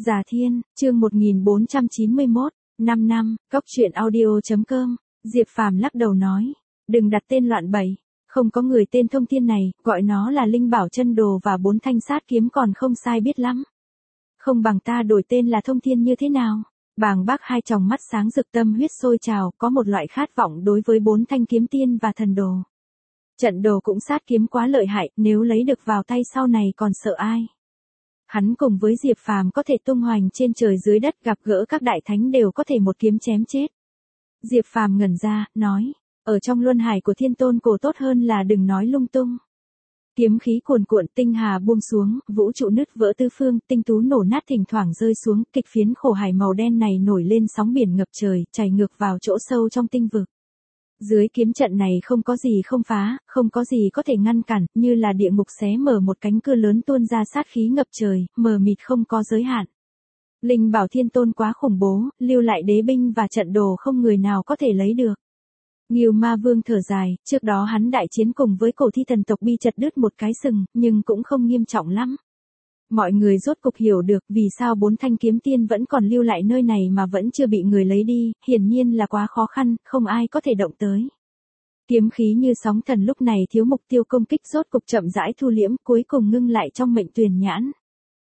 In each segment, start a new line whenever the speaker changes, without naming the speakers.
Già Thiên, chương 1491, 5 năm, Cóc truyện audio.com, Diệp Phàm lắc đầu nói, đừng đặt tên loạn bậy, không có người tên Thông Thiên này, gọi nó là Linh Bảo Chân Đồ và 4 thanh sát kiếm còn không sai biết lắm. Không bằng ta đổi tên là Thông Thiên như thế nào? Bàng Bác hai tròng mắt sáng rực tâm huyết sôi trào, có một loại khát vọng đối với 4 thanh kiếm tiên và thần đồ. Trận đồ cũng sát kiếm quá lợi hại, nếu lấy được vào tay sau này còn sợ ai? Hắn cùng với Diệp Phàm có thể tung hoành trên trời dưới đất, gặp gỡ các đại thánh đều có thể một kiếm chém chết. Diệp Phàm ngẩn ra, nói, ở trong luân hải của Thiên Tôn Cổ tốt hơn là đừng nói lung tung. Kiếm khí cuồn cuộn, tinh hà buông xuống, vũ trụ nứt vỡ tứ phương, tinh tú nổ nát thỉnh thoảng rơi xuống, kịch phiến khổ hải màu đen này nổi lên sóng biển ngập trời, chảy ngược vào chỗ sâu trong tinh vực. Dưới kiếm trận này không có gì không phá, không có gì có thể ngăn cản, như là địa ngục xé mở một cánh cửa lớn tuôn ra sát khí ngập trời, mờ mịt không có giới hạn. Linh Bảo Thiên Tôn quá khủng bố, lưu lại đế binh và trận đồ không người nào có thể lấy được. Ngưu Ma Vương thở dài, trước đó hắn đại chiến cùng với cổ thi thần tộc bị chặt đứt một cái sừng, nhưng cũng không nghiêm trọng lắm. Mọi người rốt cục hiểu được vì sao 4 thanh kiếm tiên vẫn còn lưu lại nơi này mà vẫn chưa bị người lấy đi, hiển nhiên là quá khó khăn, không ai có thể động tới. Kiếm khí như sóng thần lúc này thiếu mục tiêu công kích rốt cục chậm rãi thu liễm, cuối cùng ngưng lại trong mệnh tuyền nhãn.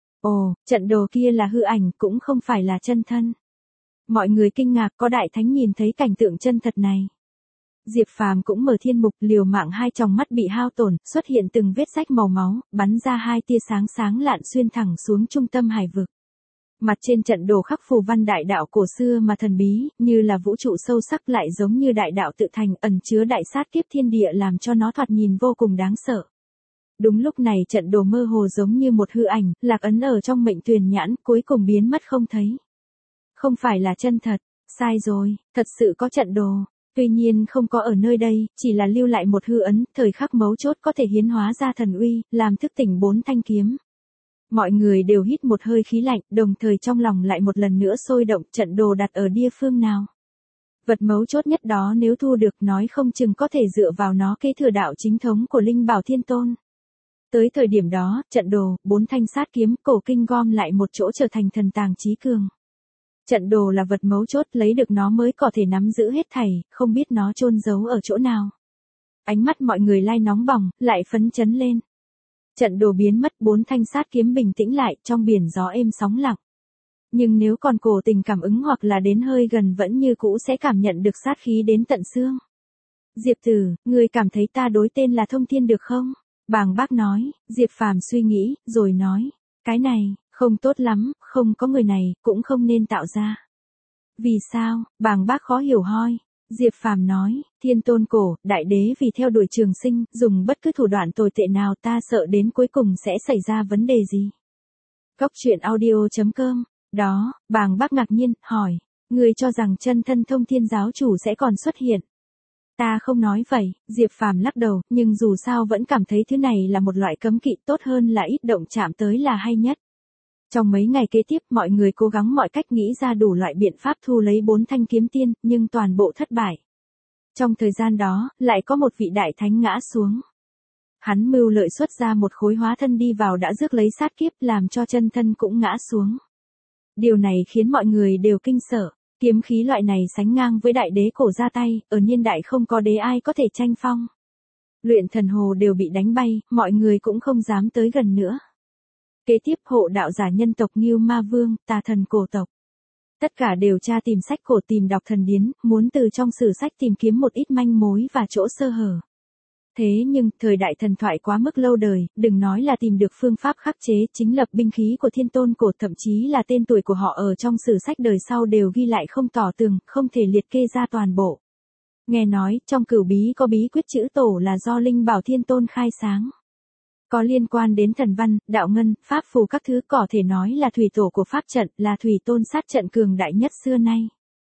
Ồ, trận đồ kia là hư ảnh, cũng không phải là chân thân. Mọi người kinh ngạc, có đại thánh nhìn thấy cảnh tượng chân thật này. Diệp Phàm cũng mở thiên mục, liều mạng hai tròng mắt bị hao tổn, xuất hiện từng vết rách màu máu, bắn ra hai tia sáng sáng lạn xuyên thẳng xuống trung tâm hải vực. Mặt trên trận đồ khắc phù văn đại đạo cổ xưa mà thần bí, như là vũ trụ sâu sắc lại giống như đại đạo tự thành, ẩn chứa đại sát kiếp thiên địa làm cho nó thoạt nhìn vô cùng đáng sợ. Đúng lúc này trận đồ mơ hồ giống như một hư ảnh, lạc ấn ở trong mệnh tuyền nhãn, cuối cùng biến mất không thấy. Không phải là chân thật, sai rồi, thật sự có trận đồ. Tuy nhiên không có ở nơi đây, chỉ là lưu lại một hư ấn, thời khắc mấu chốt có thể hiến hóa ra thần uy, làm thức tỉnh 4 thanh kiếm. Mọi người đều hít một hơi khí lạnh, đồng thời trong lòng lại một lần nữa sôi động, trận đồ đặt ở địa phương nào. Vật mấu chốt nhất đó nếu thu được nói không chừng có thể dựa vào nó kế thừa đạo chính thống của Linh Bảo Thiên Tôn. Tới thời điểm đó, trận đồ, 4 thanh sát kiếm, cổ kinh gom lại một chỗ trở thành thần tàng chí cường. Trận đồ là vật mấu chốt, lấy được nó mới có thể nắm giữ hết thảy, không biết nó chôn giấu ở chỗ nào. Ánh mắt mọi người lai nóng bỏng, lại phấn chấn lên. Trận đồ biến mất, 4 thanh sát kiếm bình tĩnh lại, trong biển gió êm sóng lặng. Nhưng nếu còn cố tình cảm ứng hoặc là đến hơi gần vẫn như cũ sẽ cảm nhận được sát khí đến tận xương. Diệp Tử, người cảm thấy ta đối tên là Thông Thiên được không? Bàng Bác nói. Diệp Phàm suy nghĩ, rồi nói, cái này không tốt lắm, không có người này, cũng không nên tạo ra. Vì sao? Bàng Bác khó hiểu hoi. Diệp Phàm nói, Thiên Tôn Cổ, đại đế vì theo đuổi trường sinh, dùng bất cứ thủ đoạn tồi tệ nào ta sợ đến cuối cùng sẽ xảy ra vấn đề gì. Cóc truyện audio.com, đó, Bàng Bác ngạc nhiên, hỏi, người cho rằng chân thân Thông Thiên giáo chủ sẽ còn xuất hiện. Ta không nói vậy, Diệp Phàm lắc đầu, nhưng dù sao vẫn cảm thấy thứ này là một loại cấm kỵ, tốt hơn là ít động chạm tới là hay nhất. Trong mấy ngày kế tiếp mọi người cố gắng mọi cách nghĩ ra đủ loại biện pháp thu lấy 4 thanh kiếm tiên, nhưng toàn bộ thất bại. Trong thời gian đó, lại có một vị đại thánh ngã xuống. Hắn mưu lợi xuất ra một khối hóa thân đi vào đã rước lấy sát kiếp, làm cho chân thân cũng ngã xuống. Điều này khiến mọi người đều kinh sợ. Kiếm khí loại này sánh ngang với đại đế cổ ra tay, ở niên đại không có đế ai có thể tranh phong. Luyện thần hồ đều bị đánh bay, mọi người cũng không dám tới gần nữa. Kế tiếp hộ đạo giả nhân tộc Ngưu Ma Vương, tà thần cổ tộc. Tất cả đều tra tìm sách cổ, tìm đọc thần điển, muốn từ trong sử sách tìm kiếm một ít manh mối và chỗ sơ hở. Thế nhưng, thời đại thần thoại quá mức lâu đời, đừng nói là tìm được phương pháp khắc chế, chính lập binh khí của Thiên Tôn Cổ, thậm chí là tên tuổi của họ ở trong sử sách đời sau đều ghi lại không tỏ tường, không thể liệt kê ra toàn bộ. Nghe nói, trong cửu bí có bí quyết chữ tổ là do Linh Bảo Thiên Tôn khai sáng. Có liên quan đến thần văn, đạo ngân, pháp phù các thứ, có thể nói là thủy tổ của pháp trận, là thủy tôn sát trận cường đại nhất xưa nay.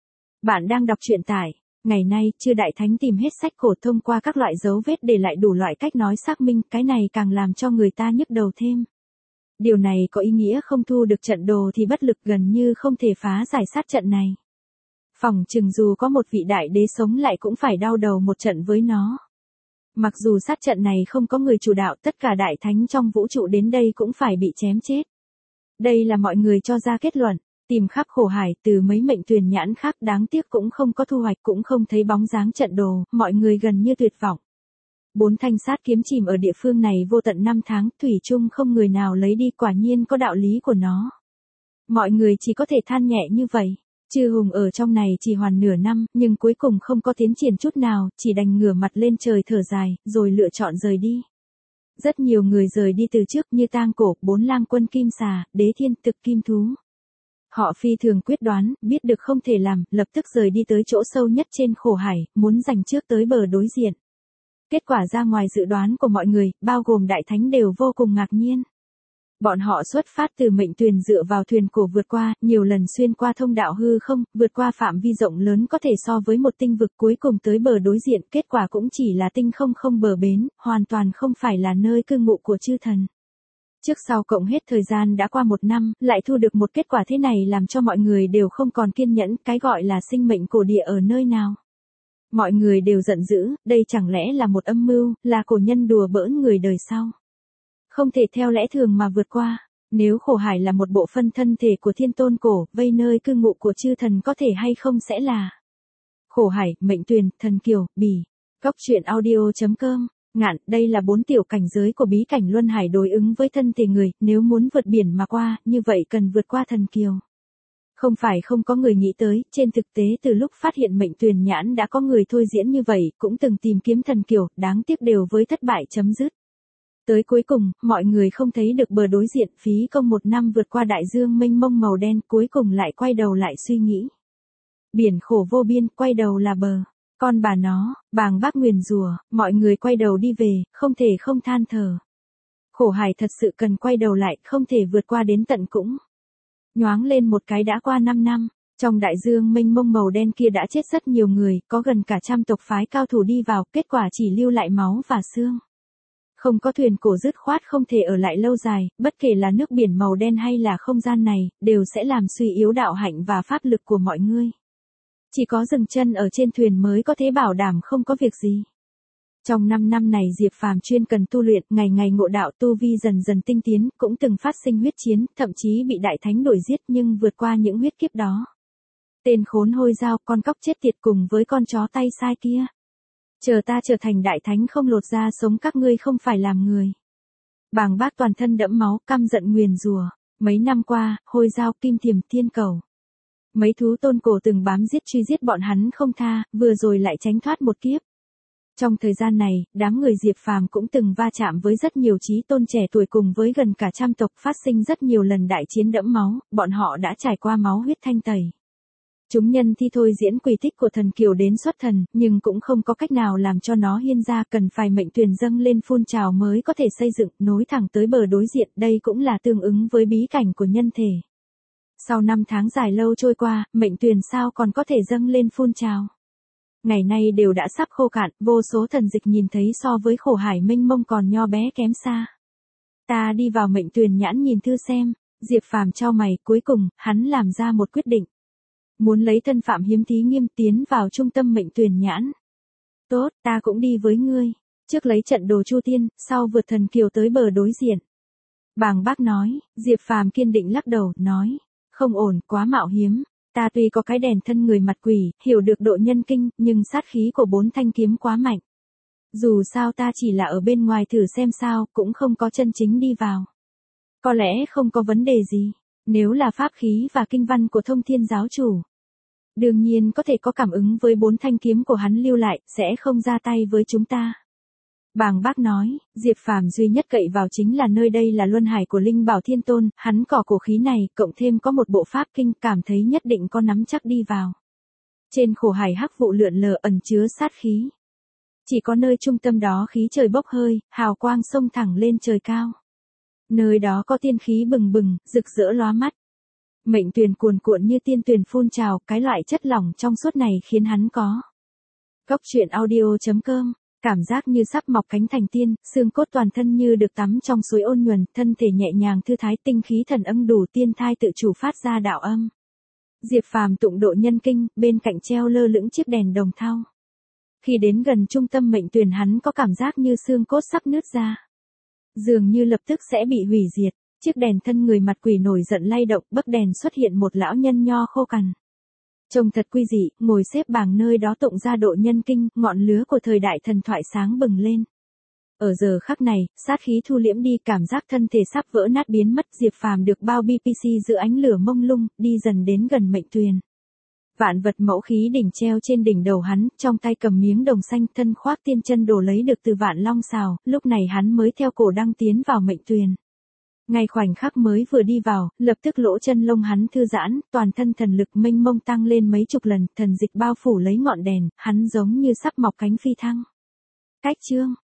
Bạn đang đọc truyện tại, ngày nay, chư đại thánh tìm hết sách cổ thông qua các loại dấu vết để lại đủ loại cách nói xác minh, cái này càng làm cho người ta nhức đầu thêm. Điều này có ý nghĩa không thu được trận đồ thì bất lực, gần như không thể phá giải sát trận này. Phỏng chừng dù có một vị đại đế sống lại cũng phải đau đầu một trận với nó. Mặc dù sát trận này không có người chủ đạo, tất cả đại thánh trong vũ trụ đến đây cũng phải bị chém chết. Đây là mọi người cho ra kết luận, tìm khắp khổ hải từ mấy mệnh tuyển nhãn khác đáng tiếc cũng không có thu hoạch cũng không thấy bóng dáng trận đồ, mọi người gần như tuyệt vọng. 4 thanh sát kiếm chìm ở địa phương này vô tận 5 tháng, thủy chung không người nào lấy đi, quả nhiên có đạo lý của nó. Mọi người chỉ có thể than nhẹ như vậy. Chư hùng ở trong này chỉ hoàn nửa năm, nhưng cuối cùng không có tiến triển chút nào, chỉ đành ngửa mặt lên trời thở dài, rồi lựa chọn rời đi. Rất nhiều người rời đi từ trước như Tang Cổ, 4 lang quân Kim Xà, Đế Thiên, Thực Kim Thú. Họ phi thường quyết đoán, biết được không thể làm, lập tức rời đi tới chỗ sâu nhất trên khổ hải, muốn giành trước tới bờ đối diện. Kết quả ra ngoài dự đoán của mọi người, bao gồm đại thánh đều vô cùng ngạc nhiên. Bọn họ xuất phát từ mệnh tuyền dựa vào thuyền cổ vượt qua, nhiều lần xuyên qua thông đạo hư không, vượt qua phạm vi rộng lớn có thể so với một tinh vực, cuối cùng tới bờ đối diện, kết quả cũng chỉ là tinh không không bờ bến, hoàn toàn không phải là nơi cư ngụ của chư thần. Trước sau cộng hết thời gian đã qua 1 năm, lại thu được một kết quả thế này làm cho mọi người đều không còn kiên nhẫn, cái gọi là sinh mệnh cổ địa ở nơi nào. Mọi người đều giận dữ, đây chẳng lẽ là một âm mưu, là cổ nhân đùa bỡn người đời sau. Không thể theo lẽ thường mà vượt qua, nếu khổ hải là một bộ phân thân thể của thiên tôn cổ, vây nơi cư ngụ của chư thần có thể hay không sẽ là khổ hải, mệnh tuyền, thần kiều, bỉ. Cóc truyện audio.com, ngạn, đây là 4 tiểu cảnh giới của bí cảnh luân hải đối ứng với thân thể người, nếu muốn vượt biển mà qua, như vậy cần vượt qua thần kiều. Không phải không có người nghĩ tới, trên thực tế từ lúc phát hiện mệnh tuyền nhãn đã có người thôi diễn như vậy, cũng từng tìm kiếm thần kiều, đáng tiếc đều với thất bại chấm dứt. Tới cuối cùng, mọi người không thấy được bờ đối diện, phí công 1 năm vượt qua đại dương mênh mông màu đen, cuối cùng lại quay đầu lại suy nghĩ. Biển khổ vô biên, quay đầu là bờ. Con bà nó, bàng bác nguyền rủa, mọi người quay đầu đi về, không thể không than thở. Khổ hải thật sự cần quay đầu lại, không thể vượt qua đến tận cũng. Nhoáng lên một cái đã qua 5 năm, trong đại dương mênh mông màu đen kia đã chết rất nhiều người, có gần cả trăm tộc phái cao thủ đi vào, kết quả chỉ lưu lại máu và xương. Không có thuyền cổ dứt khoát không thể ở lại lâu dài, bất kể là nước biển màu đen hay là không gian này, đều sẽ làm suy yếu đạo hạnh và pháp lực của mọi người. Chỉ có dừng chân ở trên thuyền mới có thể bảo đảm không có việc gì. Trong 5 năm này Diệp Phàm chuyên cần tu luyện, ngày ngày ngộ đạo, tu vi dần dần tinh tiến, cũng từng phát sinh huyết chiến, thậm chí bị đại thánh đuổi giết nhưng vượt qua những huyết kiếp đó. Tên khốn hôi dao, con cóc chết tiệt cùng với con chó tay sai kia. Chờ ta trở thành đại thánh không lột da sống các ngươi không phải làm người. Bàng bác toàn thân đẫm máu, căm giận nguyền rủa. Mấy năm qua, hôi dao, kim thiềm, thiên cầu. Mấy thú tôn cổ từng bám giết truy giết bọn hắn không tha, vừa rồi lại tránh thoát một kiếp. Trong thời gian này, đám người Diệp Phàm cũng từng va chạm với rất nhiều chí tôn trẻ tuổi cùng với gần cả trăm tộc, phát sinh rất nhiều lần đại chiến đẫm máu, bọn họ đã trải qua máu huyết thanh tẩy. Chúng nhân thi thôi diễn quy tích của thần kiều đến xuất thần, nhưng cũng không có cách nào làm cho nó hiên ra, cần phải mệnh tuyền dâng lên phun trào mới có thể xây dựng, nối thẳng tới bờ đối diện, đây cũng là tương ứng với bí cảnh của nhân thể. Sau 5 tháng dài lâu trôi qua, mệnh tuyền sao còn có thể dâng lên phun trào. Ngày nay đều đã sắp khô cạn, vô số thần dịch nhìn thấy so với khổ hải mênh mông còn nho bé kém xa. Ta đi vào mệnh tuyền nhãn nhìn thư xem, Diệp Phàm chau mày, cuối cùng, hắn làm ra một quyết định. Muốn lấy thân phạm hiếm thí nghiêm tiến vào trung tâm mệnh tuyền nhãn. Tốt, ta cũng đi với ngươi. Trước lấy trận đồ Chu Tiên, sau vượt thần kiều tới bờ đối diện. Bàng bác nói, Diệp Phàm kiên định lắc đầu, nói. Không ổn, quá mạo hiểm. Ta tuy có cái đèn thân người mặt quỷ, hiểu được độ nhân kinh, nhưng sát khí của 4 thanh kiếm quá mạnh. Dù sao ta chỉ là ở bên ngoài thử xem sao, cũng không có chân chính đi vào. Có lẽ không có vấn đề gì, nếu là pháp khí và kinh văn của Thông Thiên giáo chủ. Đương nhiên có thể có cảm ứng với 4 thanh kiếm của hắn lưu lại, sẽ không ra tay với chúng ta. Bàng bác nói, Diệp Phàm duy nhất cậy vào chính là nơi đây là luân hải của Linh Bảo Thiên Tôn, hắn cỏ cổ khí này, cộng thêm có một bộ pháp kinh, cảm thấy nhất định có nắm chắc đi vào. Trên khổ hải hắc vụ lượn lờ ẩn chứa sát khí. Chỉ có nơi trung tâm đó khí trời bốc hơi, hào quang xông thẳng lên trời cao. Nơi đó có tiên khí bừng bừng, rực rỡ lóa mắt. Mệnh tuyền cuồn cuộn như tiên tuyền phun trào, cái loại chất lỏng trong suốt này khiến hắn có. Cóc truyện audio.com, cảm giác như sắp mọc cánh thành tiên, xương cốt toàn thân như được tắm trong suối ôn nhuần, thân thể nhẹ nhàng thư thái, tinh khí thần ưng đủ tiên thai tự chủ phát ra đạo âm. Diệp Phàm tụng độ nhân kinh, bên cạnh treo lơ lửng chiếc đèn đồng thau. Khi đến gần trung tâm mệnh tuyền hắn có cảm giác như xương cốt sắp nứt ra. Dường như lập tức sẽ bị hủy diệt. Chiếc đèn thân người mặt quỷ nổi giận lay động, bấc đèn xuất hiện một lão nhân nho khô cằn. Trông thật quy dị, ngồi xếp bằng nơi đó tụng ra độ nhân kinh, ngọn lửa của thời đại thần thoại sáng bừng lên. Ở giờ khắc này, sát khí thu liễm đi, cảm giác thân thể sắp vỡ nát biến mất, Diệp Phàm được bao BPC giữa ánh lửa mông lung, đi dần đến gần mệnh tuyền. Vạn vật mẫu khí đỉnh treo trên đỉnh đầu hắn, trong tay cầm miếng đồng xanh, thân khoác tiên chân đồ lấy được từ Vạn Long Sào, lúc này hắn mới theo cổ đăng tiến vào mệnh tuyền. Ngay khoảnh khắc mới vừa đi vào, lập tức lỗ chân lông hắn thư giãn, toàn thân thần lực mênh mông tăng lên mấy chục lần, thần dịch bao phủ lấy ngọn đèn, hắn giống như sắp mọc cánh phi thăng. Cách chương